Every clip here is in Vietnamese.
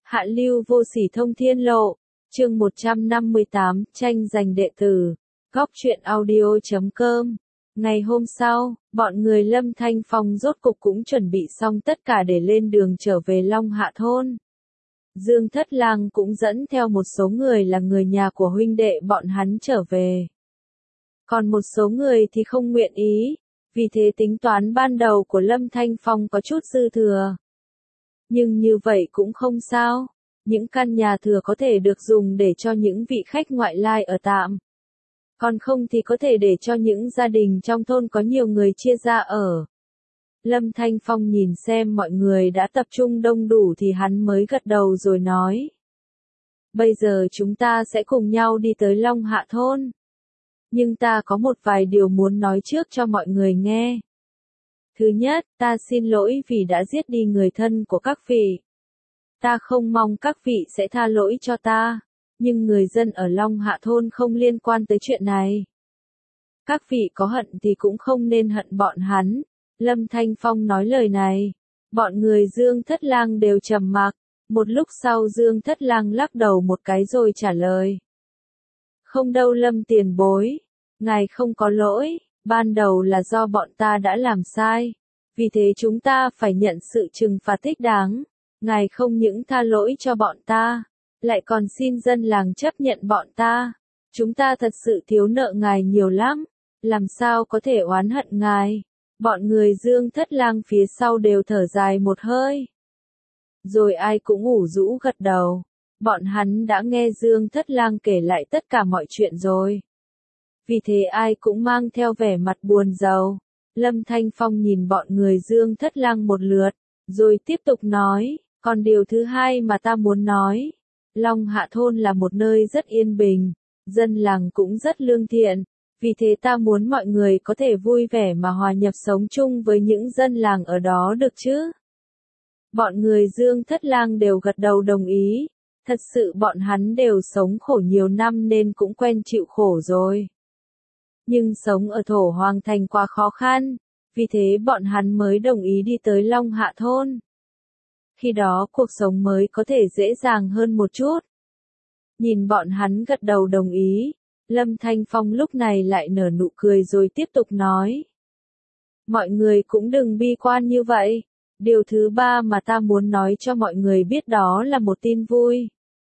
Hạ lưu vô sỉ thông thiên lộ, chương 158, tranh giành đệ tử, góc truyện audio.com. Ngày hôm sau, bọn người Lâm Thanh Phong rốt cục cũng chuẩn bị xong tất cả để lên đường trở về Long Hạ Thôn. Dương Thất Lang cũng dẫn theo một số người là người nhà của huynh đệ bọn hắn trở về. Còn một số người thì không nguyện ý, vì thế tính toán ban đầu của Lâm Thanh Phong có chút dư thừa. Nhưng như vậy cũng không sao, những căn nhà thừa có thể được dùng để cho những vị khách ngoại lai ở tạm. Còn không thì có thể để cho những gia đình trong thôn có nhiều người chia ra ở. Lâm Thanh Phong nhìn xem mọi người đã tập trung đông đủ thì hắn mới gật đầu rồi nói. Bây giờ chúng ta sẽ cùng nhau đi tới Long Hạ Thôn. Nhưng ta có một vài điều muốn nói trước cho mọi người nghe. Thứ nhất, ta xin lỗi vì đã giết đi người thân của các vị. Ta không mong các vị sẽ tha lỗi cho ta, nhưng người dân ở Long Hạ Thôn không liên quan tới chuyện này. Các vị có hận thì cũng không nên hận bọn hắn. Lâm Thanh Phong nói lời này, bọn người Dương Thất Lang đều trầm mặc. Một lúc sau Dương Thất Lang lắc đầu một cái rồi trả lời. Không đâu Lâm tiền bối, ngài không có lỗi, ban đầu là do bọn ta đã làm sai, vì thế chúng ta phải nhận sự trừng phạt thích đáng. Ngài không những tha lỗi cho bọn ta, lại còn xin dân làng chấp nhận bọn ta. Chúng ta thật sự thiếu nợ ngài nhiều lắm, làm sao có thể oán hận ngài. Bọn người Dương Thất Lang phía sau đều thở dài một hơi. Rồi ai cũng ủ rũ gật đầu. Bọn hắn đã nghe Dương Thất Lang kể lại tất cả mọi chuyện rồi. Vì thế ai cũng mang theo vẻ mặt buồn rầu. Lâm Thanh Phong nhìn bọn người Dương Thất Lang một lượt, rồi tiếp tục nói, còn điều thứ hai mà ta muốn nói. Long Hạ Thôn là một nơi rất yên bình, dân làng cũng rất lương thiện, vì thế ta muốn mọi người có thể vui vẻ mà hòa nhập sống chung với những dân làng ở đó được chứ. Bọn người Dương Thất Lang đều gật đầu đồng ý, thật sự bọn hắn đều sống khổ nhiều năm nên cũng quen chịu khổ rồi. Nhưng sống ở Thổ Hoàng Thành quá khó khăn, vì thế bọn hắn mới đồng ý đi tới Long Hạ Thôn. Khi đó cuộc sống mới có thể dễ dàng hơn một chút. Nhìn bọn hắn gật đầu đồng ý, Lâm Thanh Phong lúc này lại nở nụ cười rồi tiếp tục nói. Mọi người cũng đừng bi quan như vậy. Điều thứ ba mà ta muốn nói cho mọi người biết đó là một tin vui.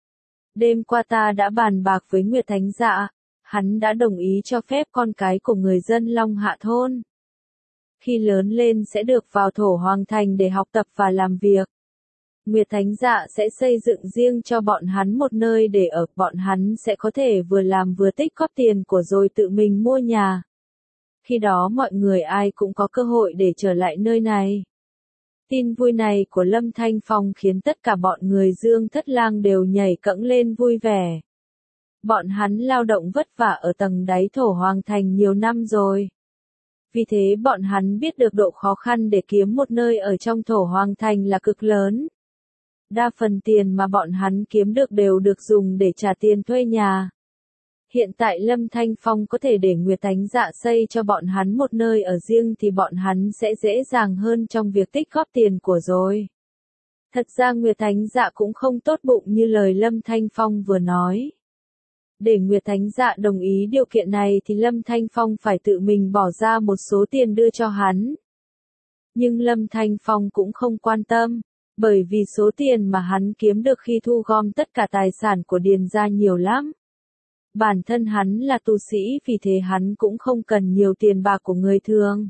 Đêm qua ta đã bàn bạc với Nguyệt Thánh Dạ, hắn đã đồng ý cho phép con cái của người dân Long Hạ Thôn. Khi lớn lên sẽ được vào Thổ Hoàng Thành để học tập và làm việc. Nguyệt Thánh Dạ sẽ xây dựng riêng cho bọn hắn một nơi để ở, bọn hắn sẽ có thể vừa làm vừa tích góp tiền của rồi tự mình mua nhà. Khi đó mọi người ai cũng có cơ hội để trở lại nơi này. Tin vui này của Lâm Thanh Phong khiến tất cả bọn người Dương Thất Lang đều nhảy cẫng lên vui vẻ. Bọn hắn lao động vất vả ở tầng đáy Thổ Hoàng Thành nhiều năm rồi. Vì thế bọn hắn biết được độ khó khăn để kiếm một nơi ở trong Thổ Hoàng Thành là cực lớn. Đa phần tiền mà bọn hắn kiếm được đều được dùng để trả tiền thuê nhà. Hiện tại Lâm Thanh Phong có thể để Nguyệt Thánh Dạ xây cho bọn hắn một nơi ở riêng thì bọn hắn sẽ dễ dàng hơn trong việc tích góp tiền của rồi. Thật ra Nguyệt Thánh Dạ cũng không tốt bụng như lời Lâm Thanh Phong vừa nói. Để Nguyệt Thánh Dạ đồng ý điều kiện này thì Lâm Thanh Phong phải tự mình bỏ ra một số tiền đưa cho hắn. Nhưng Lâm Thanh Phong cũng không quan tâm, bởi vì số tiền mà hắn kiếm được khi thu gom tất cả tài sản của Điền gia nhiều lắm. Bản thân hắn là tu sĩ vì thế hắn cũng không cần nhiều tiền bạc của người thường.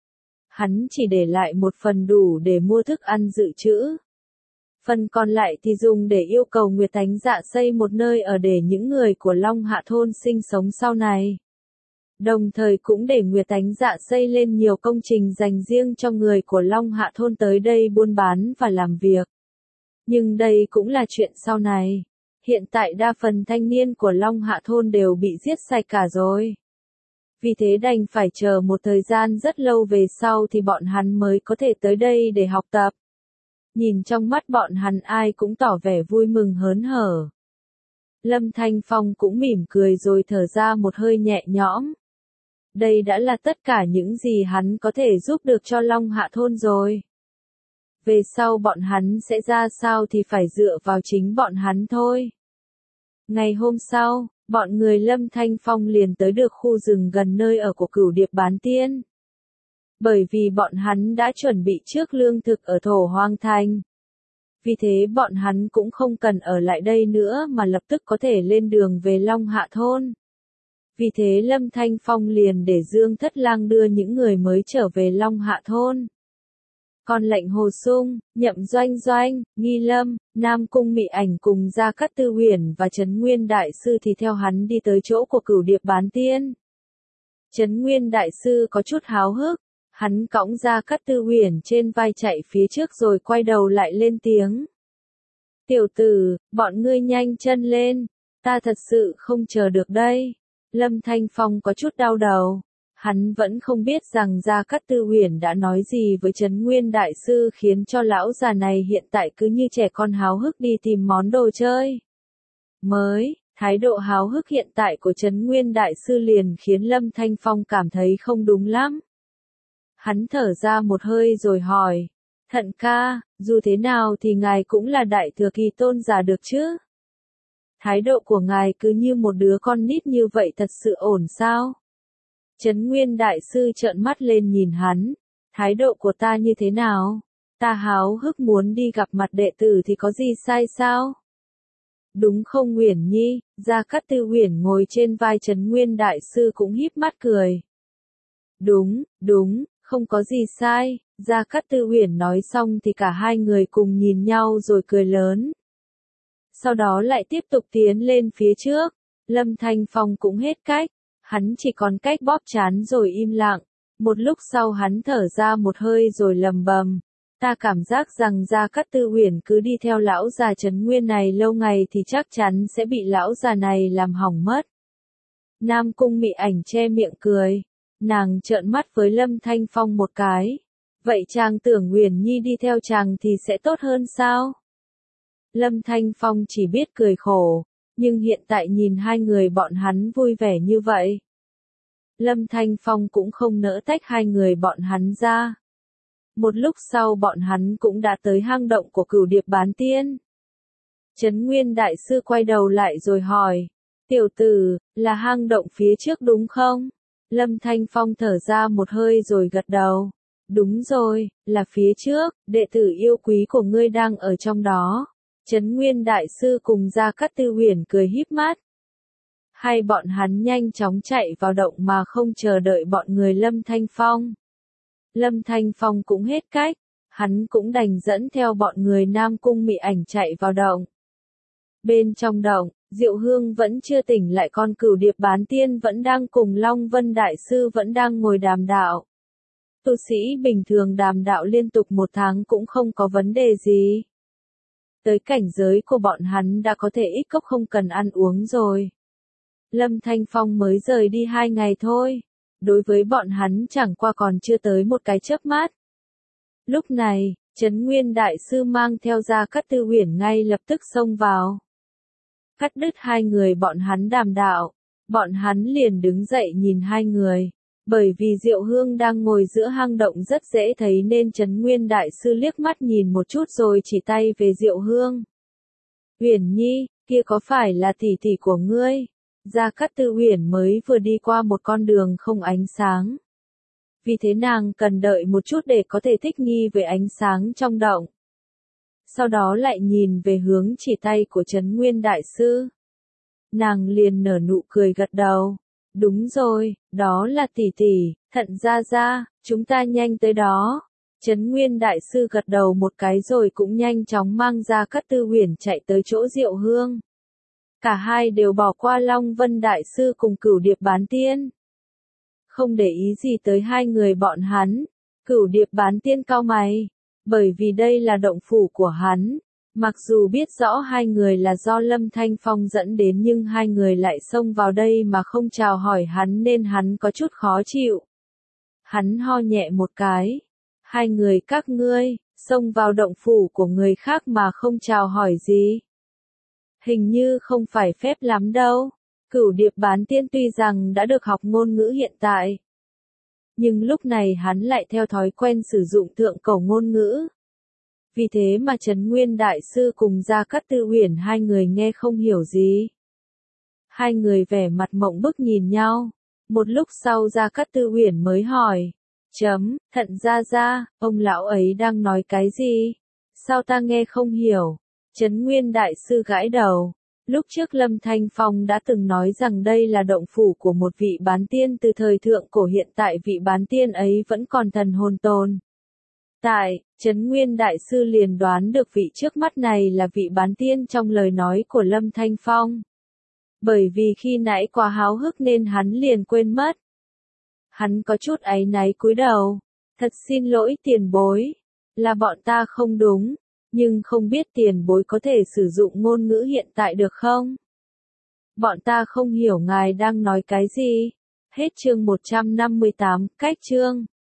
Hắn chỉ để lại một phần đủ để mua thức ăn dự trữ. Phần còn lại thì dùng để yêu cầu Nguyệt Thánh Dạ xây một nơi ở để những người của Long Hạ Thôn sinh sống sau này. Đồng thời cũng để Nguyệt Thánh Dạ xây lên nhiều công trình dành riêng cho người của Long Hạ Thôn tới đây buôn bán và làm việc. Nhưng đây cũng là chuyện sau này. Hiện tại đa phần thanh niên của Long Hạ Thôn đều bị giết sạch cả rồi. Vì thế đành phải chờ một thời gian rất lâu về sau thì bọn hắn mới có thể tới đây để học tập. Nhìn trong mắt bọn hắn ai cũng tỏ vẻ vui mừng hớn hở. Lâm Thanh Phong cũng mỉm cười rồi thở ra một hơi nhẹ nhõm. Đây đã là tất cả những gì hắn có thể giúp được cho Long Hạ Thôn rồi. Về sau bọn hắn sẽ ra sao thì phải dựa vào chính bọn hắn thôi. Ngày hôm sau, bọn người Lâm Thanh Phong liền tới được khu rừng gần nơi ở của Cửu Điệp Bán Tiên. Bởi vì bọn hắn đã chuẩn bị trước lương thực ở Thổ Hoang Thành. Vì thế bọn hắn cũng không cần ở lại đây nữa mà lập tức có thể lên đường về Long Hạ Thôn. Vì thế Lâm Thanh Phong liền để Dương Thất Lang đưa những người mới trở về Long Hạ Thôn. Còn lệnh Hồ Sung, Nhậm Doanh Doanh, Nghi Lâm, Nam Cung Mị Ảnh cùng Gia Cát Tư Uyển và Trấn Nguyên Đại Sư thì theo hắn đi tới chỗ của Cửu Điệp Bán Tiên. Trấn Nguyên Đại Sư có chút háo hức, hắn cõng Gia Cát Tư Uyển trên vai chạy phía trước rồi quay đầu lại lên tiếng. Tiểu tử, bọn ngươi nhanh chân lên, ta thật sự không chờ được đây. Lâm Thanh Phong có chút đau đầu. Hắn vẫn không biết rằng Gia Cát Tư Uyển đã nói gì với Trấn Nguyên Đại Sư khiến cho lão già này hiện tại cứ như trẻ con háo hức đi tìm món đồ chơi mới. Thái độ háo hức hiện tại của Trấn Nguyên Đại Sư liền khiến Lâm Thanh Phong cảm thấy không đúng lắm. Hắn thở ra một hơi rồi hỏi, Thận ca, dù thế nào thì ngài cũng là Đại Thừa Kỳ Tôn giả được chứ? Thái độ của ngài cứ như một đứa con nít như vậy thật sự ổn sao? Trấn Nguyên Đại Sư trợn mắt lên nhìn hắn, thái độ của ta như thế nào? Ta háo hức muốn đi gặp mặt đệ tử thì có gì sai sao? Đúng không Uyển Nhi? Gia Cát Tư Uyển ngồi trên vai Trấn Nguyên Đại Sư cũng híp mắt cười. Đúng, không có gì sai. Gia Cát Tư Uyển nói xong thì cả hai người cùng nhìn nhau rồi cười lớn. Sau đó lại tiếp tục tiến lên phía trước. Lâm Thanh Phong cũng hết cách. Hắn chỉ còn cách bóp trán rồi im lặng. Một lúc sau hắn thở ra một hơi rồi lầm bầm. Ta cảm giác rằng Gia Cát Tư Uyển cứ đi theo lão già Trấn Nguyên này lâu ngày thì chắc chắn sẽ bị lão già này làm hỏng mất. Nam Cung Mị Ảnh che miệng cười. Nàng trợn mắt với Lâm Thanh Phong một cái. Vậy chàng tưởng Uyển Nhi đi theo chàng thì sẽ tốt hơn sao? Lâm Thanh Phong chỉ biết cười khổ. Nhưng hiện tại nhìn hai người bọn hắn vui vẻ như vậy. Lâm Thanh Phong cũng không nỡ tách hai người bọn hắn ra. Một lúc sau bọn hắn cũng đã tới hang động của Cửu Điệp Bán Tiên. Trấn Nguyên Đại Sư quay đầu lại rồi hỏi. Tiểu tử, là hang động phía trước đúng không? Lâm Thanh Phong thở ra một hơi rồi gật đầu. Đúng rồi, là phía trước, đệ tử yêu quý của ngươi đang ở trong đó. Trấn Nguyên Đại Sư cùng Gia Cát Tư Uyển cười híp mắt. Hai bọn hắn nhanh chóng chạy vào động mà không chờ đợi bọn người Lâm Thanh Phong. Lâm Thanh Phong cũng hết cách, hắn cũng đành dẫn theo bọn người Nam Cung Mị Ảnh chạy vào động. Bên trong động, Diệu Hương vẫn chưa tỉnh lại, con Cửu Điệp Bán Tiên vẫn đang cùng Long Vân Đại Sư vẫn đang ngồi đàm đạo. Tu sĩ bình thường đàm đạo liên tục 1 tháng cũng không có vấn đề gì. Tới cảnh giới của bọn hắn đã có thể ít cốc không cần ăn uống rồi. Lâm Thanh Phong mới rời đi 2 ngày thôi. Đối với bọn hắn chẳng qua còn chưa tới một cái chớp mắt. Lúc này, Trấn Nguyên Đại Sư mang theo Gia Cát Tư Uyển ngay lập tức xông vào. Cắt đứt hai người bọn hắn đàm đạo. Bọn hắn liền đứng dậy nhìn hai người. Bởi vì Diệu Hương đang ngồi giữa hang động rất dễ thấy nên Trấn Nguyên Đại Sư liếc mắt nhìn một chút rồi chỉ tay về Diệu Hương. Uyển Nhi, kia có phải là tỷ tỷ của ngươi? Gia Cát Tư Uyển mới vừa đi qua một con đường không ánh sáng. Vì thế nàng cần đợi một chút để có thể thích nghi với ánh sáng trong động. Sau đó lại nhìn về hướng chỉ tay của Trấn Nguyên Đại Sư. Nàng liền nở nụ cười gật đầu. Đúng rồi, đó là tỷ tỷ, Thận gia gia, chúng ta nhanh tới đó. Trấn Nguyên Đại Sư gật đầu một cái rồi cũng nhanh chóng mang Gia Cát Tư Uyển chạy tới chỗ Diệu Hương. Cả hai đều bỏ qua Long Vân Đại Sư cùng Cửu Điệp Bán Tiên. Không để ý gì tới hai người bọn hắn. Cửu Điệp Bán Tiên cau mày. Bởi vì đây là động phủ của hắn. Mặc dù biết rõ hai người là do Lâm Thanh Phong dẫn đến nhưng hai người lại xông vào đây mà không chào hỏi hắn nên hắn có chút khó chịu. Hắn ho nhẹ một cái. Hai người các ngươi, xông vào động phủ của người khác mà không chào hỏi gì. Hình như không phải phép lắm đâu. Cửu Điệp Bán Tiên tuy rằng đã được học ngôn ngữ hiện tại. Nhưng lúc này hắn lại theo thói quen sử dụng thượng cổ ngôn ngữ. Vì thế mà Trấn Nguyên Đại Sư cùng Gia Cát Tư Uyển hai người nghe không hiểu gì. Hai người vẻ mặt mộng bức nhìn nhau. Một lúc sau Gia Cát Tư Uyển mới hỏi. Thận gia, ông lão ấy đang nói cái gì? Sao ta nghe không hiểu? Trấn Nguyên Đại Sư gãi đầu. Lúc trước Lâm Thanh Phong đã từng nói rằng đây là động phủ của một vị bán tiên từ thời thượng cổ, hiện tại vị bán tiên ấy vẫn còn thần hồn tồn. Trấn Nguyên Đại Sư liền đoán được vị trước mắt này là vị bán tiên trong lời nói của Lâm Thanh Phong. Bởi vì khi nãy quá háo hức nên hắn liền quên mất. Hắn có chút áy náy cúi đầu. Thật xin lỗi tiền bối. Là bọn ta không đúng. Nhưng không biết tiền bối có thể sử dụng ngôn ngữ hiện tại được không? Bọn ta không hiểu ngài đang nói cái gì. Hết chương 158, cách chương.